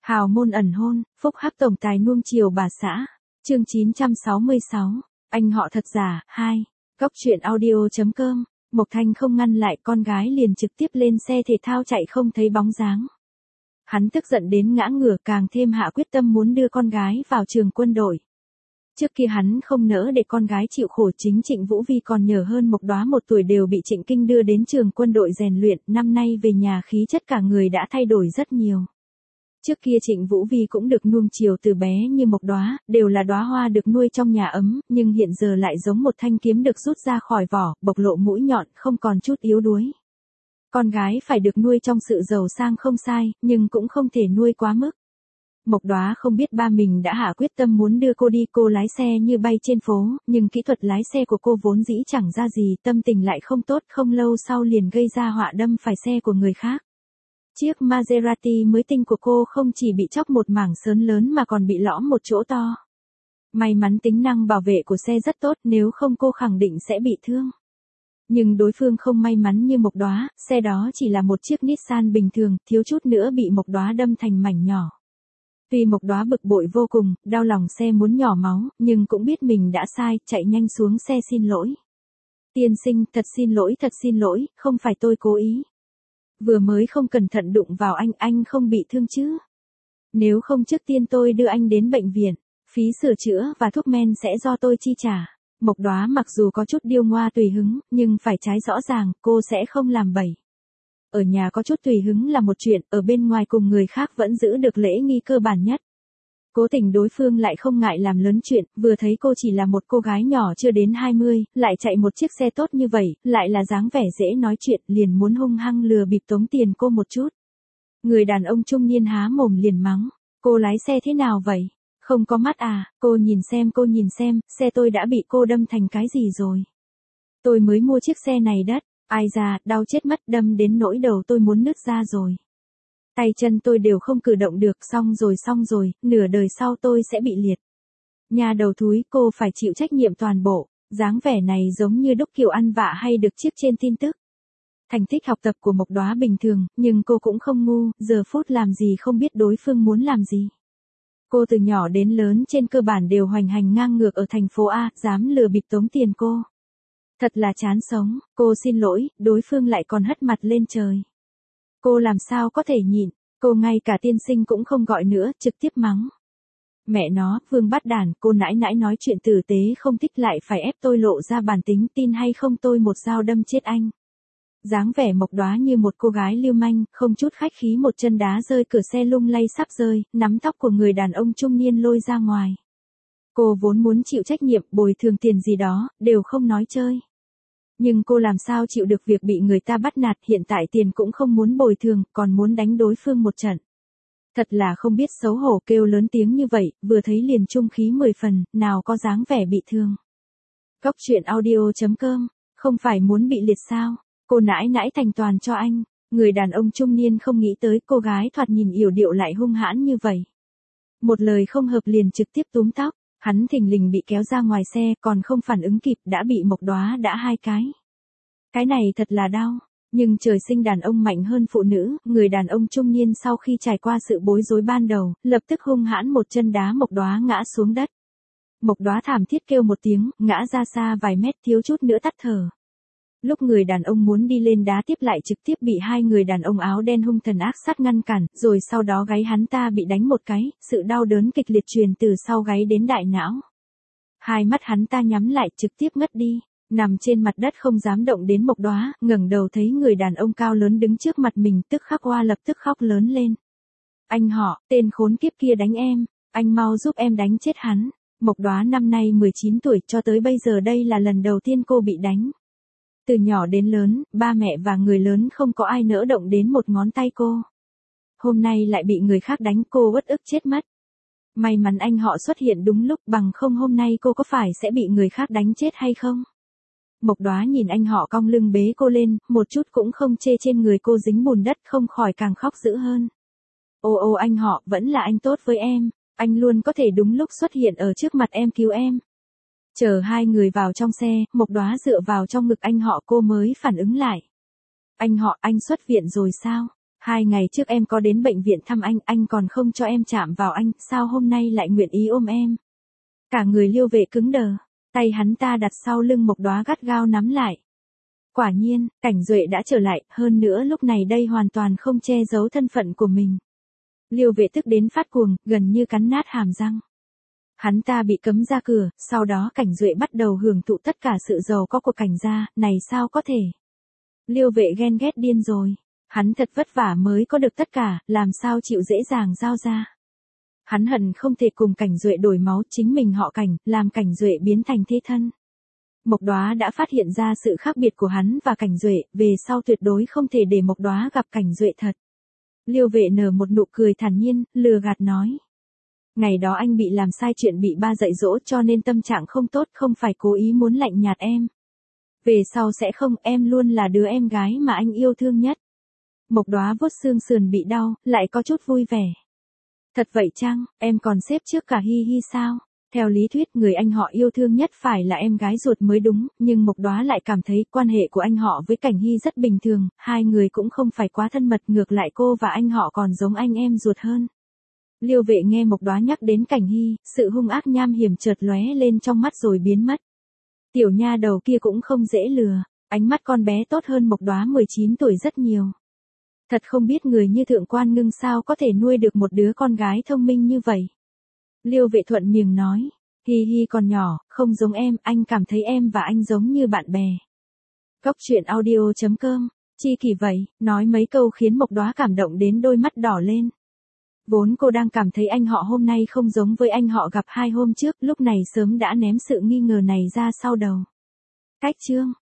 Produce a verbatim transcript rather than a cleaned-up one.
Hào môn ẩn hôn, phúc hắc tổng tài nuông chiều bà xã. Chương chín trăm sáu mươi sáu. Anh họ thật giả, hai. Góc truyện audio.com. Mộc Thanh không ngăn lại, con gái liền trực tiếp lên xe thể thao chạy không thấy bóng dáng. Hắn tức giận đến ngã ngửa, càng thêm hạ quyết tâm muốn đưa con gái vào trường quân đội. Trước kia hắn không nỡ để con gái chịu khổ, chính Trịnh Vũ Vi còn nhờ hơn Mộc Đóa một tuổi đều bị Trịnh Kinh đưa đến trường quân đội rèn luyện, năm nay về nhà khí chất cả người đã thay đổi rất nhiều. Trước kia Trịnh Vũ Vi cũng được nuông chiều từ bé như Mộc Đóa, đều là đóa hoa được nuôi trong nhà ấm, nhưng hiện giờ lại giống một thanh kiếm được rút ra khỏi vỏ, bộc lộ mũi nhọn, không còn chút yếu đuối. Con gái phải được nuôi trong sự giàu sang không sai, nhưng cũng không thể nuôi quá mức. Mộc Đóa không biết ba mình đã hạ quyết tâm muốn đưa cô đi, cô lái xe như bay trên phố, nhưng kỹ thuật lái xe của cô vốn dĩ chẳng ra gì, tâm tình lại không tốt, không lâu sau liền gây ra họa đâm phải xe của người khác. Chiếc Maserati mới tinh của cô không chỉ bị chóc một mảng sớn lớn mà còn bị lõm một chỗ to. May mắn tính năng bảo vệ của xe rất tốt, nếu không cô khẳng định sẽ bị thương. Nhưng đối phương không may mắn như Mộc Đóa, xe đó chỉ là một chiếc Nissan bình thường, thiếu chút nữa bị Mộc Đóa đâm thành mảnh nhỏ. Tuy Mộc Đóa bực bội vô cùng, đau lòng xe muốn nhỏ máu, nhưng cũng biết mình đã sai, chạy nhanh xuống xe xin lỗi. Tiên sinh, thật xin lỗi, thật xin lỗi, không phải tôi cố ý. Vừa mới không cẩn thận đụng vào anh, anh không bị thương chứ? Nếu không trước tiên tôi đưa anh đến bệnh viện, phí sửa chữa và thuốc men sẽ do tôi chi trả. Mộc Đóa mặc dù có chút điêu ngoa tùy hứng, nhưng phải trái rõ ràng, cô sẽ không làm bậy. Ở nhà có chút tùy hứng là một chuyện, ở bên ngoài cùng người khác vẫn giữ được lễ nghi cơ bản nhất. Cố tình đối phương lại không ngại làm lớn chuyện, vừa thấy cô chỉ là một cô gái nhỏ chưa đến hai mươi, lại chạy một chiếc xe tốt như vậy, lại là dáng vẻ dễ nói chuyện, liền muốn hung hăng lừa bịp tống tiền cô một chút. Người đàn ông trung niên há mồm liền mắng, cô lái xe thế nào vậy? Không có mắt à, cô nhìn xem cô nhìn xem, xe tôi đã bị cô đâm thành cái gì rồi? Tôi mới mua chiếc xe này đất, ai da, đau chết mất, đâm đến nỗi đầu tôi muốn nứt ra rồi. Tay chân tôi đều không cử động được, xong rồi xong rồi, nửa đời sau tôi sẽ bị liệt. Nhà đầu thúi, cô phải chịu trách nhiệm toàn bộ, dáng vẻ này giống như đúc kiểu ăn vạ hay được chiếc trên tin tức. Thành tích học tập của Mộc Đóa bình thường, nhưng cô cũng không ngu, giờ phút làm gì không biết đối phương muốn làm gì. Cô từ nhỏ đến lớn trên cơ bản đều hoành hành ngang ngược ở thành phố A, dám lừa bịp tống tiền cô. Thật là chán sống, cô xin lỗi, đối phương lại còn hất mặt lên trời. Cô làm sao có thể nhịn, cô ngay cả tiên sinh cũng không gọi nữa, trực tiếp mắng. Mẹ nó, Vương bắt đàn, cô nãi nãi nói chuyện tử tế không thích lại phải ép tôi lộ ra bản tính, tin hay không tôi một dao đâm chết anh. Dáng vẻ Mộc Đóa như một cô gái lưu manh, không chút khách khí một chân đá rơi cửa xe lung lay sắp rơi, nắm tóc của người đàn ông trung niên lôi ra ngoài. Cô vốn muốn chịu trách nhiệm, bồi thường tiền gì đó, đều không nói chơi. Nhưng cô làm sao chịu được việc bị người ta bắt nạt, hiện tại tiền cũng không muốn bồi thường, còn muốn đánh đối phương một trận. Thật là không biết xấu hổ, kêu lớn tiếng như vậy, vừa thấy liền trung khí mười phần, nào có dáng vẻ bị thương. Góc truyện audio.com, không phải muốn bị liệt sao? Cô nãi nãi thành toàn cho anh. Người đàn ông trung niên không nghĩ tới cô gái thoạt nhìn yểu điệu lại hung hãn như vậy. Một lời không hợp liền trực tiếp túm tóc. Hắn thình lình bị kéo ra ngoài xe, còn không phản ứng kịp, đã bị Mộc Đóa đã hai cái. Cái này thật là đau, nhưng trời sinh đàn ông mạnh hơn phụ nữ, người đàn ông trung niên sau khi trải qua sự bối rối ban đầu, lập tức hung hãn một chân đá Mộc Đóa ngã xuống đất. Mộc Đóa thảm thiết kêu một tiếng, ngã ra xa vài mét, thiếu chút nữa tắt thở. Lúc người đàn ông muốn đi lên đá tiếp lại trực tiếp bị hai người đàn ông áo đen hung thần ác sát ngăn cản, rồi sau đó gáy hắn ta bị đánh một cái, sự đau đớn kịch liệt truyền từ sau gáy đến đại não. Hai mắt hắn ta nhắm lại, trực tiếp ngất đi, nằm trên mặt đất không dám động đến Mộc Đóa, ngẩng đầu thấy người đàn ông cao lớn đứng trước mặt mình, tức khắc hoa lập tức khóc lớn lên. Anh họ, tên khốn kiếp kia đánh em, anh mau giúp em đánh chết hắn. Mộc Đóa năm nay mười chín tuổi, cho tới bây giờ đây là lần đầu tiên cô bị đánh. Từ nhỏ đến lớn, ba mẹ và người lớn không có ai nỡ động đến một ngón tay cô. Hôm nay lại bị người khác đánh, cô uất ức chết mất. May mắn anh họ xuất hiện đúng lúc, bằng không hôm nay cô có phải sẽ bị người khác đánh chết hay không? Mộc Đóa nhìn anh họ cong lưng bế cô lên, một chút cũng không chê trên người cô dính bùn đất, không khỏi càng khóc dữ hơn. Ô ô anh họ, vẫn là anh tốt với em, anh luôn có thể đúng lúc xuất hiện ở trước mặt em cứu em. Chờ hai người vào trong xe, Mộc Đóa dựa vào trong ngực anh họ cô mới phản ứng lại. Anh họ, anh xuất viện rồi sao? Hai ngày trước em có đến bệnh viện thăm anh, anh còn không cho em chạm vào anh, sao hôm nay lại nguyện ý ôm em? Cả người Liêu Vệ cứng đờ, tay hắn ta đặt sau lưng Mộc Đóa gắt gao nắm lại. Quả nhiên, Cảnh Duệ đã trở lại, hơn nữa lúc này đây hoàn toàn không che giấu thân phận của mình. Liêu Vệ tức đến phát cuồng, gần như cắn nát hàm răng. Hắn ta bị cấm ra cửa, sau đó Cảnh Duệ bắt đầu hưởng thụ tất cả sự giàu có của Cảnh gia, này sao có thể? Liêu Vệ ghen ghét điên rồi. Hắn thật vất vả mới có được tất cả, làm sao chịu dễ dàng giao ra. Hắn hận không thể cùng Cảnh Duệ đổi máu, chính mình họ Cảnh, làm Cảnh Duệ biến thành thế thân. Mộc Đóa đã phát hiện ra sự khác biệt của hắn và Cảnh Duệ, về sau tuyệt đối không thể để Mộc Đóa gặp Cảnh Duệ thật. Liêu Vệ nở một nụ cười thản nhiên, lừa gạt nói. Ngày đó anh bị làm sai chuyện bị ba dạy dỗ cho nên tâm trạng không tốt, không phải cố ý muốn lạnh nhạt em. Về sau sẽ không, em luôn là đứa em gái mà anh yêu thương nhất. Mộc Đóa vuốt xương sườn bị đau, lại có chút vui vẻ. Thật vậy chăng, em còn xếp trước cả Hi Hi sao? Theo lý thuyết người anh họ yêu thương nhất phải là em gái ruột mới đúng, nhưng Mộc Đóa lại cảm thấy quan hệ của anh họ với Cảnh Hy rất bình thường, hai người cũng không phải quá thân mật, ngược lại cô và anh họ còn giống anh em ruột hơn. Liêu Vệ nghe Mộc Đóa nhắc đến Cảnh Hy, sự hung ác nham hiểm chợt lóe lên trong mắt rồi biến mất. Tiểu nha đầu kia cũng không dễ lừa, ánh mắt con bé tốt hơn Mộc Đóa mười chín tuổi rất nhiều. Thật không biết người như Thượng Quan Ngưng sao có thể nuôi được một đứa con gái thông minh như vậy. Liêu Vệ thuận miệng nói, Hi Hi còn nhỏ, không giống em, anh cảm thấy em và anh giống như bạn bè. Góc truyện audio chấm com, chi kỳ vậy, nói mấy câu khiến Mộc Đóa cảm động đến đôi mắt đỏ lên. Vốn cô đang cảm thấy anh họ hôm nay không giống với anh họ gặp hai hôm trước, lúc này sớm đã ném sự nghi ngờ này ra sau đầu. Cách chương